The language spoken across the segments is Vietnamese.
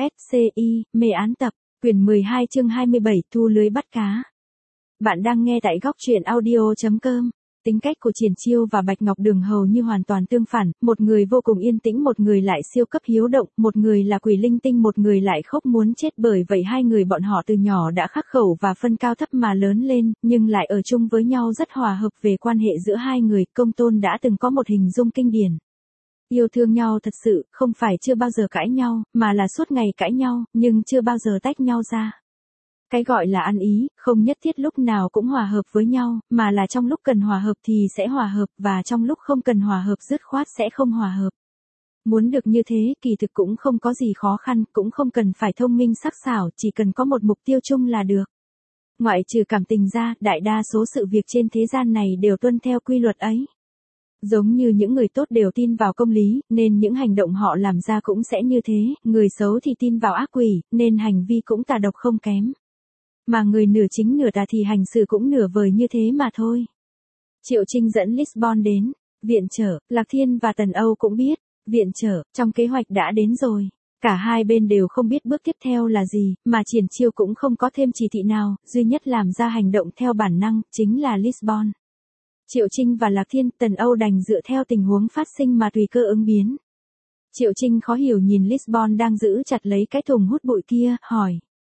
SCI, mê án tập, quyển 12 chương 27 thu lưới bắt cá. Bạn đang nghe tại góc truyện audio.com. Tính cách của Triển Chiêu và Bạch Ngọc Đường hầu như hoàn toàn tương phản, một người vô cùng yên tĩnh, một người lại siêu cấp hiếu động, một người là quỷ linh tinh, một người lại khóc muốn chết. Bởi vậy hai người bọn họ từ nhỏ đã khắc khẩu và phân cao thấp mà lớn lên, nhưng lại ở chung với nhau rất hòa hợp. Về quan hệ giữa hai người, Công Tôn đã từng có một hình dung kinh điển. Yêu thương nhau thật sự, không phải chưa bao giờ cãi nhau, mà là suốt ngày cãi nhau, nhưng chưa bao giờ tách nhau ra. Cái gọi là ăn ý, không nhất thiết lúc nào cũng hòa hợp với nhau, mà là trong lúc cần hòa hợp thì sẽ hòa hợp, và trong lúc không cần hòa hợp dứt khoát sẽ không hòa hợp. Muốn được như thế, kỳ thực cũng không có gì khó khăn, cũng không cần phải thông minh sắc sảo, chỉ cần có một mục tiêu chung là được. Ngoại trừ cảm tình ra, đại đa số sự việc trên thế gian này đều tuân theo quy luật ấy. Giống như những người tốt đều tin vào công lý, nên những hành động họ làm ra cũng sẽ như thế, người xấu thì tin vào ác quỷ, nên hành vi cũng tà độc không kém. Mà người nửa chính nửa tà thì hành xử cũng nửa vời như thế mà thôi. Triệu Trinh dẫn Lisbon đến, viện trở, Lạc Thiên và Tần Âu cũng biết, viện trở, trong kế hoạch đã đến rồi. Cả hai bên đều không biết bước tiếp theo là gì, mà Triển Chiêu cũng không có thêm chỉ thị nào, duy nhất làm ra hành động theo bản năng, chính là Lisbon. Triệu Trinh và Lạc Thiên, Tần Âu đành dựa theo tình huống phát sinh mà tùy cơ ứng biến. Triệu Trinh khó hiểu nhìn Lisbon đang giữ chặt lấy cái thùng hút bụi kia, hỏi.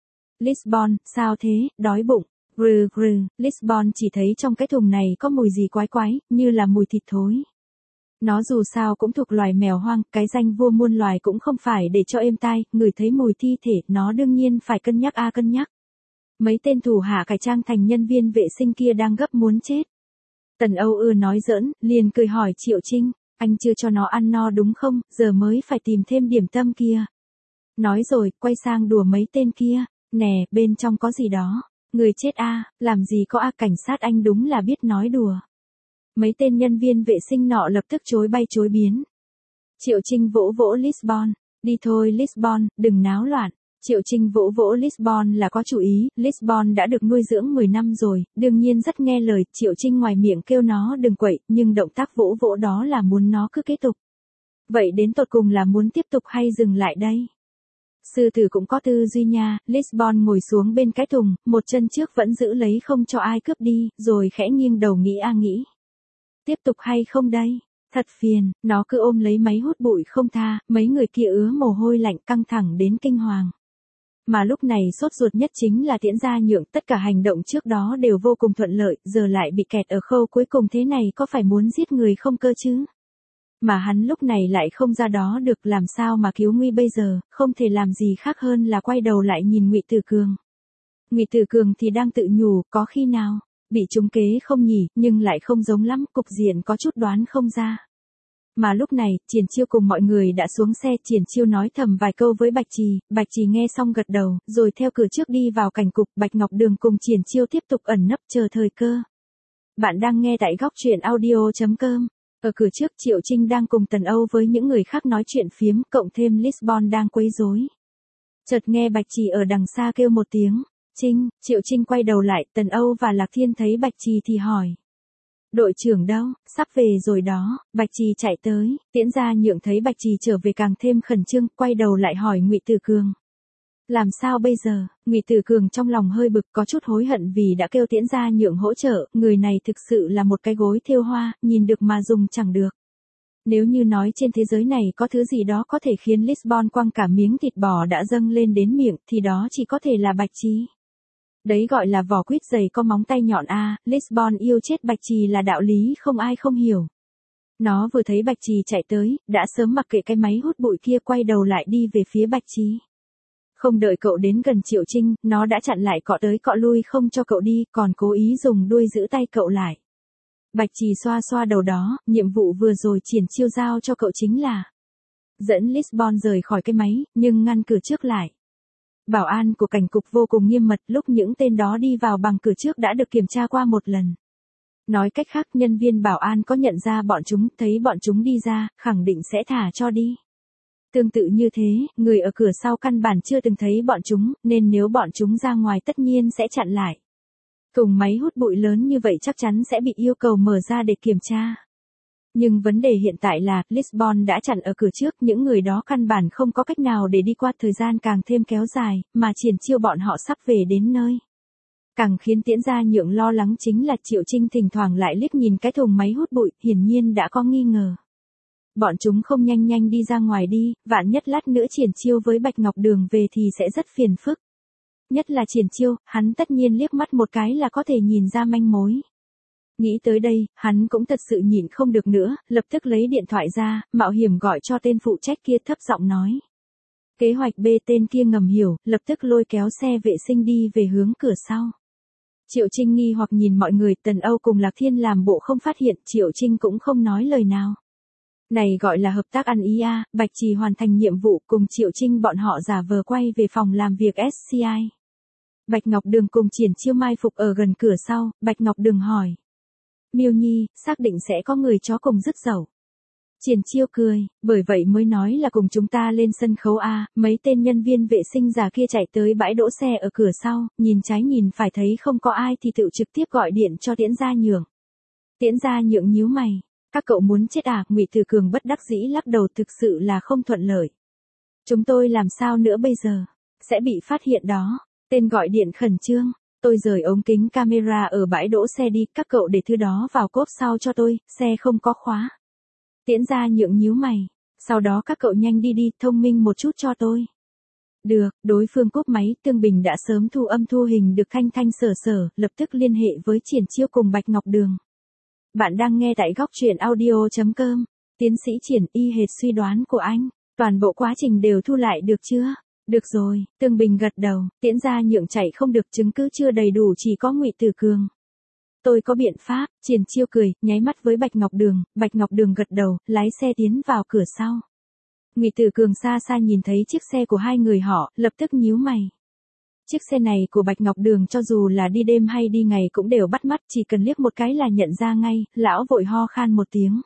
Lisbon, sao thế, đói bụng? Grừ grừ, Lisbon chỉ thấy trong cái thùng này có mùi gì quái quái, như là mùi thịt thối. Nó dù sao cũng thuộc loài mèo hoang, cái danh vua muôn loài cũng không phải để cho êm tai, ngửi thấy mùi thi thể, nó đương nhiên phải cân nhắc cân nhắc. Mấy tên thủ hạ cải trang thành nhân viên vệ sinh kia đang gấp muốn chết. Tần Âu nói giỡn, liền cười hỏi Triệu Trinh, anh chưa cho nó ăn no đúng không, giờ mới phải tìm thêm điểm tâm kia. Nói rồi, quay sang đùa mấy tên kia, nè, bên trong có gì đó, người chết làm gì có cảnh sát anh đúng là biết nói đùa. Mấy tên nhân viên vệ sinh nọ lập tức chối bay chối biến. Triệu Trinh vỗ vỗ Lisbon, đi thôi Lisbon, đừng náo loạn. Triệu Trinh vỗ vỗ Lisbon là có chủ ý, Lisbon đã được nuôi dưỡng 10 năm rồi, đương nhiên rất nghe lời, Triệu Trinh ngoài miệng kêu nó đừng quậy, nhưng động tác vỗ vỗ đó là muốn nó cứ kế tục. Vậy đến tột cùng là muốn tiếp tục hay dừng lại đây? Sư tử cũng có tư duy nha, Lisbon ngồi xuống bên cái thùng, một chân trước vẫn giữ lấy không cho ai cướp đi, rồi khẽ nghiêng đầu nghĩ nghĩ. Tiếp tục hay không đây? Thật phiền, nó cứ ôm lấy máy hút bụi không tha, mấy người kia ứa mồ hôi lạnh căng thẳng đến kinh hoàng. Mà lúc này sốt ruột nhất chính là Tiễn Gia Nhượng, tất cả hành động trước đó đều vô cùng thuận lợi, giờ lại bị kẹt ở khâu cuối cùng thế này có phải muốn giết người không cơ chứ? Mà hắn lúc này lại không ra đó được, làm sao mà cứu nguy bây giờ, không thể làm gì khác hơn là quay đầu lại nhìn Ngụy Tử Cường. Ngụy Tử Cường thì đang tự nhủ, có khi nào bị trúng kế không nhỉ, nhưng lại không giống lắm, cục diện có chút đoán không ra. Mà lúc này, Triển Chiêu cùng mọi người đã xuống xe, Triển Chiêu nói thầm vài câu với Bạch Trì nghe xong gật đầu, rồi theo cửa trước đi vào cảnh cục, Bạch Ngọc Đường cùng Triển Chiêu tiếp tục ẩn nấp chờ thời cơ. Bạn đang nghe tại góc truyện audio.com. Ở cửa trước Triệu Trinh đang cùng Tần Âu với những người khác nói chuyện phiếm, cộng thêm Lisbon đang quấy rối. Chợt nghe Bạch Trì ở đằng xa kêu một tiếng, Trinh, Triệu Trinh quay đầu lại, Tần Âu và Lạc Thiên thấy Bạch Trì thì hỏi. Đội trưởng đâu, sắp về rồi đó, Bạch Trì chạy tới, Tiễn Gia Nhượng thấy Bạch Trì trở về càng thêm khẩn trương, quay đầu lại hỏi Ngụy Tử Cường. Làm sao bây giờ? Ngụy Tử Cường trong lòng hơi bực, có chút hối hận vì đã kêu Tiễn Gia Nhượng hỗ trợ, người này thực sự là một cái gối thêu hoa, nhìn được mà dùng chẳng được. Nếu như nói trên thế giới này có thứ gì đó có thể khiến Lisbon quăng cả miếng thịt bò đã dâng lên đến miệng, thì đó chỉ có thể là Bạch Trì. Đấy gọi là vỏ quýt dày có móng tay nhọn Lisbon yêu chết Bạch Trì là đạo lý không ai không hiểu. Nó vừa thấy Bạch Trì chạy tới, đã sớm mặc kệ cái máy hút bụi kia, quay đầu lại đi về phía Bạch Trì. Không đợi cậu đến gần Triệu Trinh, nó đã chặn lại, cọ tới cọ lui không cho cậu đi, còn cố ý dùng đuôi giữ tay cậu lại. Bạch Trì xoa xoa đầu đó, nhiệm vụ vừa rồi Triển Chiêu giao cho cậu chính là dẫn Lisbon rời khỏi cái máy, nhưng ngăn cửa trước lại. Bảo an của cảnh cục vô cùng nghiêm mật, lúc những tên đó đi vào bằng cửa trước đã được kiểm tra qua một lần. Nói cách khác, nhân viên bảo an có nhận ra bọn chúng, thấy bọn chúng đi ra, khẳng định sẽ thả cho đi. Tương tự như thế, người ở cửa sau căn bản chưa từng thấy bọn chúng, nên nếu bọn chúng ra ngoài tất nhiên sẽ chặn lại. Thùng máy hút bụi lớn như vậy chắc chắn sẽ bị yêu cầu mở ra để kiểm tra. Nhưng vấn đề hiện tại là, Lisbon đã chặn ở cửa trước, những người đó căn bản không có cách nào để đi qua, thời gian càng thêm kéo dài, mà Triển Chiêu bọn họ sắp về đến nơi. Càng khiến Tiễn Gia Nhượng lo lắng chính là Triệu Trinh thỉnh thoảng lại liếc nhìn cái thùng máy hút bụi, hiển nhiên đã có nghi ngờ. Bọn chúng không nhanh nhanh đi ra ngoài đi, vạn nhất lát nữa Triển Chiêu với Bạch Ngọc Đường về thì sẽ rất phiền phức. Nhất là Triển Chiêu, hắn tất nhiên liếc mắt một cái là có thể nhìn ra manh mối. Nghĩ tới đây, hắn cũng thật sự nhịn không được nữa, lập tức lấy điện thoại ra, mạo hiểm gọi cho tên phụ trách kia, thấp giọng nói. Kế hoạch B. Tên kia ngầm hiểu, lập tức lôi kéo xe vệ sinh đi về hướng cửa sau. Triệu Trinh nghi hoặc nhìn mọi người, Tần Âu cùng Lạc Thiên làm bộ không phát hiện, Triệu Trinh cũng không nói lời nào. Này gọi là hợp tác ăn ý à, Bạch Trì hoàn thành nhiệm vụ cùng Triệu Trinh bọn họ giả vờ quay về phòng làm việc SCI. Bạch Ngọc Đường cùng Triển Chiêu mai phục ở gần cửa sau, Bạch Ngọc Đường hỏi. Miêu Nhi, xác định sẽ có người chó cùng dứt dẩu. Triển Chiêu cười, bởi vậy mới nói là cùng chúng ta lên sân khấu A, mấy tên nhân viên vệ sinh già kia chạy tới bãi đỗ xe ở cửa sau, nhìn trái nhìn phải thấy không có ai thì tự trực tiếp gọi điện cho Tiễn Gia Nhượng. Tiễn Gia Nhượng nhíu mày, các cậu muốn chết à, Ngụy Từ Cường bất đắc dĩ lắc đầu, thực sự là không thuận lợi. Chúng tôi làm sao nữa bây giờ, sẽ bị phát hiện đó, tên gọi điện khẩn trương. Tôi rời ống kính camera ở bãi đỗ xe đi, các cậu để thứ đó vào cốp sau cho tôi, xe không có khóa. Tiễn Gia Nhượng nhíu mày, sau đó các cậu nhanh đi đi, thông minh một chút cho tôi. Được, đối phương cúp máy, Tương Bình đã sớm thu âm thu hình được thanh thanh sở sở, lập tức liên hệ với Triển Chiêu cùng Bạch Ngọc Đường. Bạn đang nghe tại góc truyện audio.com, tiến sĩ Triển, y hệt suy đoán của anh, toàn bộ quá trình đều thu lại được chưa? Được rồi, Tương Bình gật đầu, Tiễn Gia Nhượng chạy không được, chứng cứ chưa đầy đủ, chỉ có Ngụy Từ Cường. Tôi có biện pháp, Triển Chiêu cười, nháy mắt với Bạch Ngọc Đường gật đầu, lái xe tiến vào cửa sau. Ngụy Từ Cường xa xa nhìn thấy chiếc xe của hai người họ, lập tức nhíu mày. Chiếc xe này của Bạch Ngọc Đường cho dù là đi đêm hay đi ngày cũng đều bắt mắt, chỉ cần liếc một cái là nhận ra ngay, lão vội ho khan một tiếng.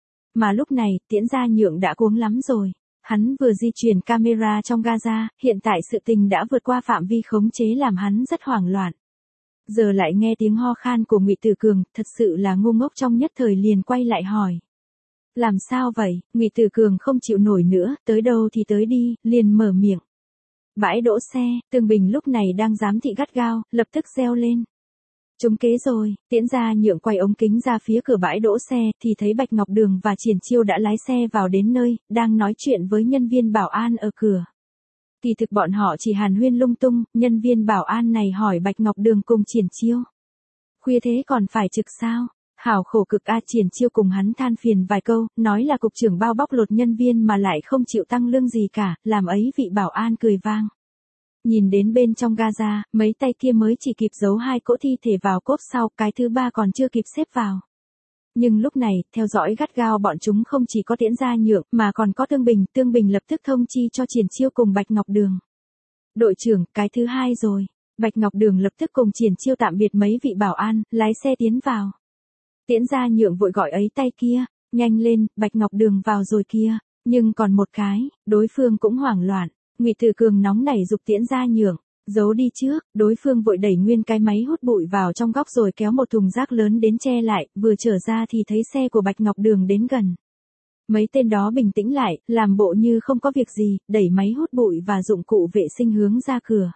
Mà lúc này, Tiễn Gia Nhượng đã cuống lắm rồi. Hắn vừa di chuyển camera trong Gaza, hiện tại sự tình đã vượt qua phạm vi khống chế làm hắn rất hoảng loạn. Giờ lại nghe tiếng ho khan của Ngụy Từ Cường, thật sự là ngu ngốc, trong nhất thời liền quay lại hỏi. Làm sao vậy? Ngụy Từ Cường không chịu nổi nữa, tới đâu thì tới đi, liền mở miệng. Bãi đỗ xe, Tương Bình lúc này đang giám thị gắt gao, lập tức reo lên. Trúng kế rồi, Tiễn Gia Nhượng quay ống kính ra phía cửa bãi đỗ xe, thì thấy Bạch Ngọc Đường và Triển Chiêu đã lái xe vào đến nơi, đang nói chuyện với nhân viên bảo an ở cửa. Kỳ thực bọn họ chỉ hàn huyên lung tung, nhân viên bảo an này hỏi Bạch Ngọc Đường cùng Triển Chiêu. Khuya thế còn phải trực sao? Hảo khổ cực a, Triển Chiêu cùng hắn than phiền vài câu, nói là cục trưởng bao bóc lột nhân viên mà lại không chịu tăng lương gì cả, làm ấy vị bảo an cười vang. Nhìn đến bên trong Gaza, mấy tay kia mới chỉ kịp giấu hai cỗ thi thể vào cốp sau, cái thứ ba còn chưa kịp xếp vào. Nhưng lúc này, theo dõi gắt gao bọn chúng không chỉ có Tiễn Gia Nhượng, mà còn có Tương Bình lập tức thông chi cho Triển Chiêu cùng Bạch Ngọc Đường. Đội trưởng, cái thứ hai rồi. Bạch Ngọc Đường lập tức cùng Triển Chiêu tạm biệt mấy vị bảo an, lái xe tiến vào. Tiễn Gia Nhượng vội gọi ấy tay kia, nhanh lên, Bạch Ngọc Đường vào rồi kia, nhưng còn một cái, đối phương cũng hoảng loạn. Ngụy Từ Cường nóng nảy giục Tiễn Gia Nhượng, giấu đi trước, đối phương vội đẩy nguyên cái máy hút bụi vào trong góc rồi kéo một thùng rác lớn đến che lại, vừa trở ra thì thấy xe của Bạch Ngọc Đường đến gần. Mấy tên đó bình tĩnh lại, làm bộ như không có việc gì, đẩy máy hút bụi và dụng cụ vệ sinh hướng ra cửa.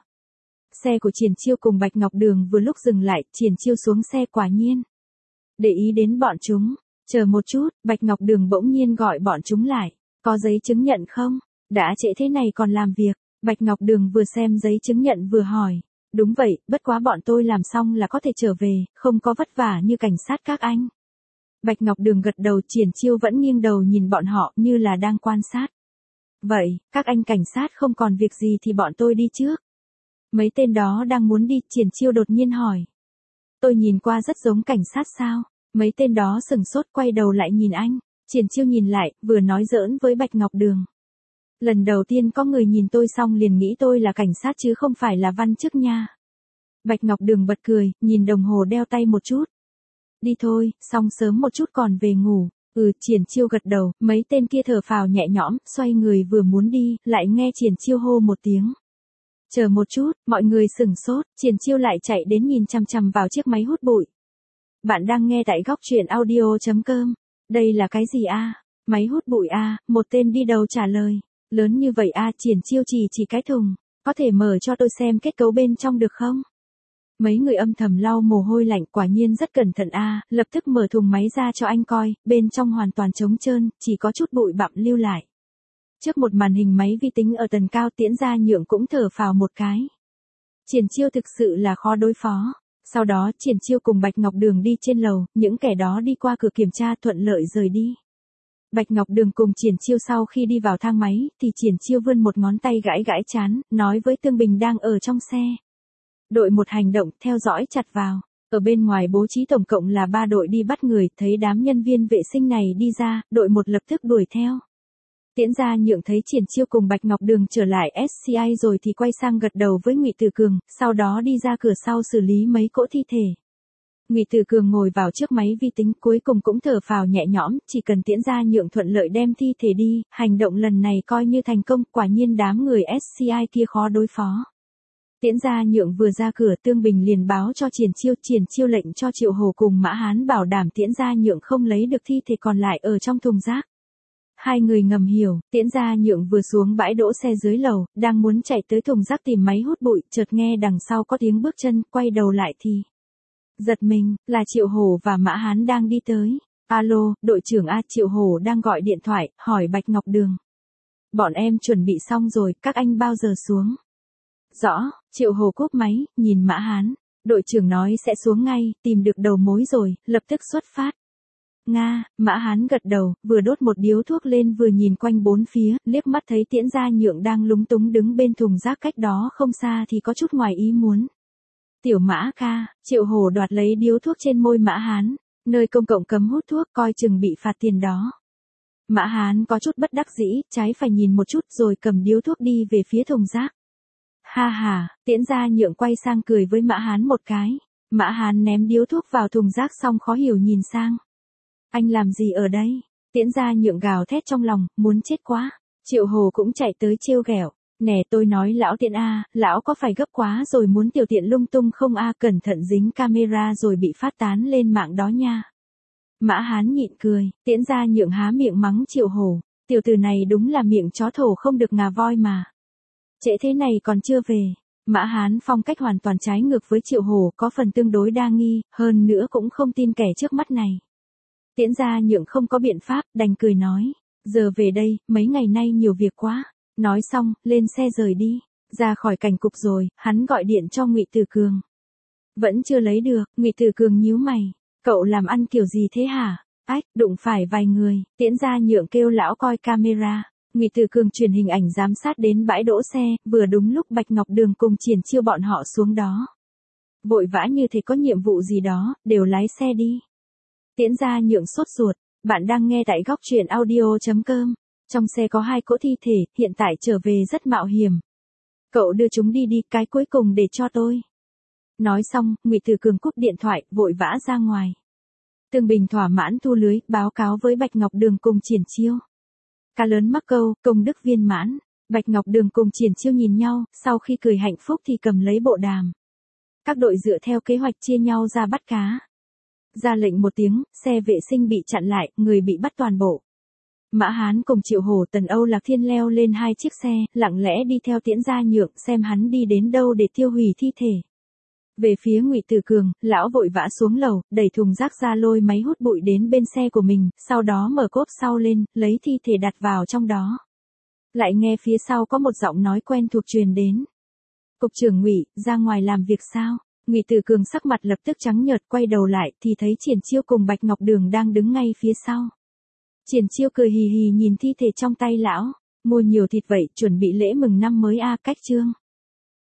Xe của Triển Chiêu cùng Bạch Ngọc Đường vừa lúc dừng lại, Triển Chiêu xuống xe quả nhiên. Để ý đến bọn chúng, chờ một chút, Bạch Ngọc Đường bỗng nhiên gọi bọn chúng lại, có giấy chứng nhận không? Đã trễ thế này còn làm việc, Bạch Ngọc Đường vừa xem giấy chứng nhận vừa hỏi. Đúng vậy, bất quá bọn tôi làm xong là có thể trở về, không có vất vả như cảnh sát các anh. Bạch Ngọc Đường gật đầu, Triển Chiêu vẫn nghiêng đầu nhìn bọn họ như là đang quan sát. Vậy, các anh cảnh sát không còn việc gì thì bọn tôi đi trước. Mấy tên đó đang muốn đi, Triển Chiêu đột nhiên hỏi. Tôi nhìn qua rất giống cảnh sát sao? Mấy tên đó sừng sốt quay đầu lại nhìn anh. Triển Chiêu nhìn lại, vừa nói giỡn với Bạch Ngọc Đường. Lần đầu tiên có người nhìn tôi xong liền nghĩ tôi là cảnh sát chứ không phải là văn chức nha. Bạch Ngọc Đường bật cười, nhìn đồng hồ đeo tay một chút. Đi thôi, xong sớm một chút còn về ngủ. Triển Chiêu gật đầu, mấy tên kia thở phào nhẹ nhõm, xoay người vừa muốn đi, lại nghe Triển Chiêu hô một tiếng. Chờ một chút, mọi người sửng sốt, Triển Chiêu lại chạy đến nhìn chằm chằm vào chiếc máy hút bụi. Bạn đang nghe tại góc truyện audio.com. Đây là cái gì a? Máy hút bụi a? Một tên đi đầu trả lời. Lớn như vậy a? Triển Chiêu chỉ cái thùng. Có thể mở cho tôi xem kết cấu bên trong được không? Mấy người âm thầm lau mồ hôi lạnh, quả nhiên rất cẩn thận a, lập tức mở thùng máy ra cho anh coi, bên trong hoàn toàn trống trơn, chỉ có chút bụi bặm lưu lại. Trước một màn hình máy vi tính ở tầng cao, Tiễn Gia Nhượng cũng thở phào một cái. Triển Chiêu thực sự là khó đối phó. Sau đó Triển Chiêu cùng Bạch Ngọc Đường đi trên lầu, những kẻ đó đi qua cửa kiểm tra thuận lợi rời đi. Bạch Ngọc Đường cùng Triển Chiêu sau khi đi vào thang máy, thì Triển Chiêu vươn một ngón tay gãi gãi trán, nói với Tương Bình đang ở trong xe. Đội 1 hành động, theo dõi chặt vào. Ở bên ngoài bố trí tổng cộng là 3 đội đi bắt người, thấy đám nhân viên vệ sinh này đi ra, đội 1 lập tức đuổi theo. Tiễn Gia Nhượng thấy Triển Chiêu cùng Bạch Ngọc Đường trở lại SCI rồi thì quay sang gật đầu với Ngụy Tử Cường, sau đó đi ra cửa sau xử lý mấy cỗ thi thể. Ngụy Tử Cường ngồi vào trước máy vi tính, cuối cùng cũng thở phào nhẹ nhõm, chỉ cần Tiễn Gia Nhượng thuận lợi đem thi thể đi, hành động lần này coi như thành công, quả nhiên đám người SCI kia khó đối phó. Tiễn Gia Nhượng vừa ra cửa, Tương Bình liền báo cho Triển Chiêu lệnh cho Triệu Hồ cùng Mã Hán bảo đảm Tiễn Gia Nhượng không lấy được thi thể còn lại ở trong thùng rác. Hai người ngầm hiểu, Tiễn Gia Nhượng vừa xuống bãi đỗ xe dưới lầu, đang muốn chạy tới thùng rác tìm máy hút bụi, chợt nghe đằng sau có tiếng bước chân, quay đầu lại thì giật mình, là Triệu Hổ và Mã Hán đang đi tới. Alo, đội trưởng A. Triệu Hổ đang gọi điện thoại, hỏi Bạch Ngọc Đường. Bọn em chuẩn bị xong rồi, các anh bao giờ xuống? Rõ, Triệu Hổ cúp máy, nhìn Mã Hán. Đội trưởng nói sẽ xuống ngay, tìm được đầu mối rồi, lập tức xuất phát. Nga, Mã Hán gật đầu, vừa đốt một điếu thuốc lên vừa nhìn quanh bốn phía, liếc mắt thấy Tiễn Gia Nhượng đang lúng túng đứng bên thùng rác cách đó không xa thì có chút ngoài ý muốn. Tiểu Mã ca, Triệu Hổ đoạt lấy điếu thuốc trên môi Mã Hán, nơi công cộng cấm hút thuốc coi chừng bị phạt tiền đó. Mã Hán có chút bất đắc dĩ, trái phải nhìn một chút rồi cầm điếu thuốc đi về phía thùng rác. Ha ha, Tiễn Gia Nhượng quay sang cười với Mã Hán một cái. Mã Hán ném điếu thuốc vào thùng rác xong khó hiểu nhìn sang. Anh làm gì ở đây? Tiễn Gia Nhượng gào thét trong lòng, muốn chết quá. Triệu Hồ cũng chạy tới trêu ghẹo. Nè tôi nói lão Tiễn A, lão có phải gấp quá rồi muốn tiểu tiện lung tung không a, cẩn thận dính camera rồi bị phát tán lên mạng đó nha. Mã Hán nhịn cười, Tiễn Gia Nhượng há miệng mắng Triệu Hồ. Tiểu tử này đúng là miệng chó thổ không được ngà voi mà. Trễ thế này còn chưa về. Mã Hán phong cách hoàn toàn trái ngược với Triệu Hồ, có phần tương đối đa nghi, hơn nữa cũng không tin kẻ trước mắt này. Tiễn Gia Nhượng không có biện pháp, đành cười nói. Giờ về đây, mấy ngày nay nhiều việc quá. Nói xong, lên xe rời đi. Ra khỏi cảnh cục rồi, hắn gọi điện cho Ngụy Tử Cường. Vẫn chưa lấy được, Ngụy Tử Cường nhíu mày. Cậu làm ăn kiểu gì thế hả? Ách, đụng phải vài người. Tiễn Gia Nhượng kêu lão coi camera. Ngụy Tử Cường truyền hình ảnh giám sát đến bãi đỗ xe, vừa đúng lúc Bạch Ngọc Đường cùng Triển Chiêu bọn họ xuống đó. Vội vã như thế có nhiệm vụ gì đó, đều lái xe đi. Tiễn Gia Nhượng sốt ruột, bạn đang nghe tại góc truyện audio.com. Trong xe có 2 cỗ thi thể, hiện tại trở về rất mạo hiểm. Cậu đưa chúng đi đi, cái cuối cùng để cho tôi. Nói xong, Ngụy Tử Cường cúp điện thoại, vội vã ra ngoài. Tương Bình thỏa mãn thu lưới, báo cáo với Bạch Ngọc Đường cùng Triển Chiêu. Cá lớn mắc câu, công đức viên mãn. Bạch Ngọc Đường cùng Triển Chiêu nhìn nhau, sau khi cười hạnh phúc thì cầm lấy bộ đàm. Các đội dựa theo kế hoạch chia nhau ra bắt cá. Ra lệnh một tiếng, xe vệ sinh bị chặn lại, người bị bắt toàn bộ. Mã Hán cùng Triệu Hổ Tần Âu Lạc Thiên leo lên 2 chiếc xe, lặng lẽ đi theo Tiễn Gia Nhượng xem hắn đi đến đâu để tiêu hủy thi thể. Về phía Ngụy Tử Cường, lão vội vã xuống lầu, đẩy thùng rác ra lôi máy hút bụi đến bên xe của mình, sau đó mở cốp sau lên, lấy thi thể đặt vào trong đó. Lại nghe phía sau có một giọng nói quen thuộc truyền đến. Cục trưởng Ngụy, ra ngoài làm việc sao? Ngụy Tử Cường sắc mặt lập tức trắng nhợt, quay đầu lại thì thấy Triển Chiêu cùng Bạch Ngọc Đường đang đứng ngay phía sau. Triển Chiêu cười hì hì nhìn thi thể trong tay lão, mua nhiều thịt vậy, chuẩn bị lễ mừng năm mới a, cách chương.